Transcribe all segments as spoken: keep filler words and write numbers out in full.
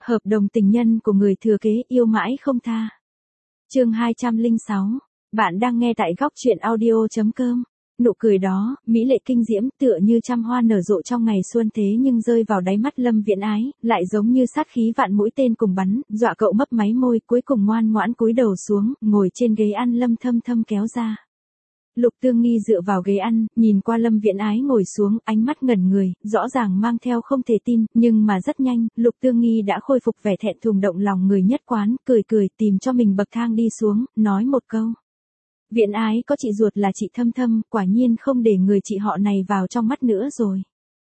Hợp đồng tình nhân của người thừa kế yêu mãi không tha. Chương hai trăm lẻ sáu. Bạn đang nghe tại góc truyện audio chấm com. Nụ cười đó, mỹ lệ kinh diễm, tựa như trăm hoa nở rộ trong ngày xuân thế nhưng rơi vào đáy mắt Lâm Viễn Ái, lại giống như sát khí vạn mũi tên cùng bắn, dọa cậu mấp máy môi, cuối cùng ngoan ngoãn cúi đầu xuống, ngồi trên ghế ăn Lâm Thâm Thâm kéo ra. Lục Tương Nghi dựa vào ghế ăn, nhìn qua Lâm Viễn Ái ngồi xuống, ánh mắt ngẩn người, rõ ràng mang theo không thể tin, nhưng mà rất nhanh, Lục Tương Nghi đã khôi phục vẻ thẹn thùng động lòng người nhất quán, cười cười tìm cho mình bậc thang đi xuống, nói một câu. Viễn Ái có chị ruột là chị Thâm Thâm, quả nhiên không để người chị họ này vào trong mắt nữa rồi.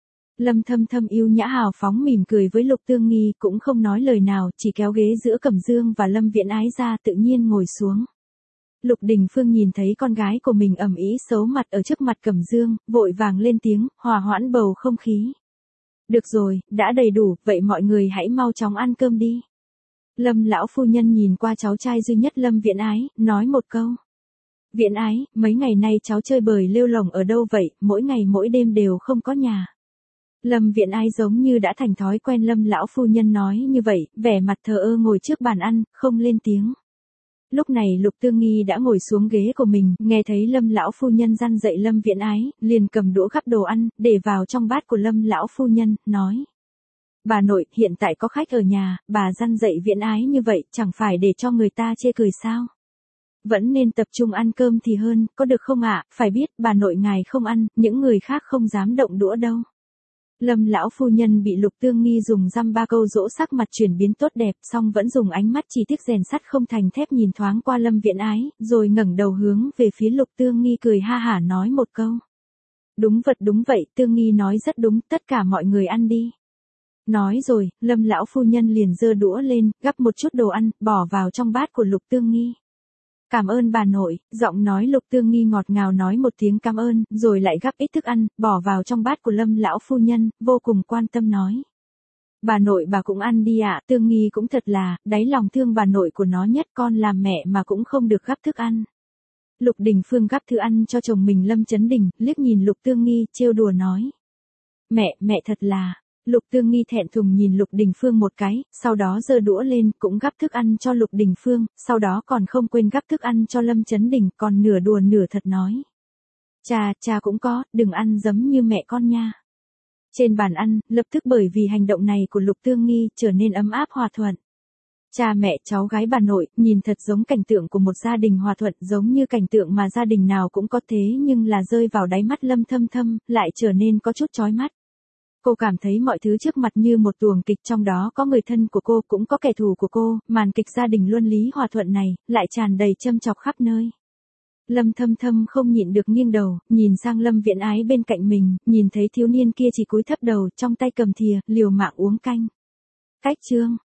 Lâm Thâm Thâm yêu nhã hào phóng mỉm cười với Lục Tương Nghi, cũng không nói lời nào, chỉ kéo ghế giữa Cẩm Dương và Lâm Viễn Ái ra tự nhiên ngồi xuống. Lục Đình Phương nhìn thấy con gái của mình ầm ĩ xấu mặt ở trước mặt Cẩm Dương, vội vàng lên tiếng, hòa hoãn bầu không khí. Được rồi, đã đầy đủ, vậy mọi người hãy mau chóng ăn cơm đi. Lâm lão phu nhân nhìn qua cháu trai duy nhất Lâm Viễn Ái, nói một câu. Viễn Ái, mấy ngày nay cháu chơi bời lêu lổng ở đâu vậy, mỗi ngày mỗi đêm đều không có nhà. Lâm Viễn Ái giống như đã thành thói quen Lâm lão phu nhân nói như vậy, vẻ mặt thờ ơ ngồi trước bàn ăn, không lên tiếng. Lúc này Lục Tương Nghi đã ngồi xuống ghế của mình, nghe thấy Lâm lão phu nhân răn dạy Lâm Viễn Ái, liền cầm đũa gắp đồ ăn, để vào trong bát của Lâm lão phu nhân, nói. Bà nội, hiện tại có khách ở nhà, bà răn dạy Viễn Ái như vậy, chẳng phải để cho người ta chê cười sao? Vẫn nên tập trung ăn cơm thì hơn, có được không ạ? Phải biết, bà nội ngài không ăn, những người khác không dám động đũa đâu. Lâm lão phu nhân bị Lục Tương Nghi dùng dăm ba câu dỗ sắc mặt chuyển biến tốt đẹp, song vẫn dùng ánh mắt chỉ tiếc rèn sắt không thành thép nhìn thoáng qua Lâm Viễn Ái, rồi ngẩng đầu hướng về phía Lục Tương Nghi cười ha hả nói một câu. Đúng vật đúng vậy, Tương Nghi nói rất đúng, tất cả mọi người ăn đi. Nói rồi, Lâm lão phu nhân liền giơ đũa lên, gắp một chút đồ ăn, bỏ vào trong bát của Lục Tương Nghi. Cảm ơn bà nội, giọng nói Lục Tương Nghi ngọt ngào nói một tiếng cảm ơn, rồi lại gắp ít thức ăn, bỏ vào trong bát của Lâm lão phu nhân, vô cùng quan tâm nói. Bà nội bà cũng ăn đi ạ, Tương Nghi cũng thật là, đáy lòng thương bà nội của nó nhất, con làm mẹ mà cũng không được gắp thức ăn. Lục Đình Phương gắp thức ăn cho chồng mình Lâm Chấn Đình, liếc nhìn Lục Tương Nghi, trêu đùa nói. Mẹ, mẹ thật là... Lục Tương Nghi thẹn thùng nhìn Lục Đình Phương một cái, sau đó giơ đũa lên, cũng gắp thức ăn cho Lục Đình Phương, sau đó còn không quên gắp thức ăn cho Lâm Chấn Đình, còn nửa đùa nửa thật nói. Cha, cha cũng có, đừng ăn giống như mẹ con nha. Trên bàn ăn, lập tức bởi vì hành động này của Lục Tương Nghi, trở nên ấm áp hòa thuận. Cha mẹ cháu gái bà nội, nhìn thật giống cảnh tượng của một gia đình hòa thuận, giống như cảnh tượng mà gia đình nào cũng có thế nhưng là rơi vào đáy mắt Lâm Thâm Thâm, lại trở nên có chút chói mắt. Cô cảm thấy mọi thứ trước mặt như một tuồng kịch, trong đó có người thân của cô cũng có kẻ thù của cô, màn kịch gia đình luân lý hòa thuận này, lại tràn đầy châm chọc khắp nơi. Lâm Thâm Thâm không nhịn được nghiêng đầu, nhìn sang Lâm Viễn Ái bên cạnh mình, nhìn thấy thiếu niên kia chỉ cúi thấp đầu, trong tay cầm thìa, liều mạng uống canh. Cách chương.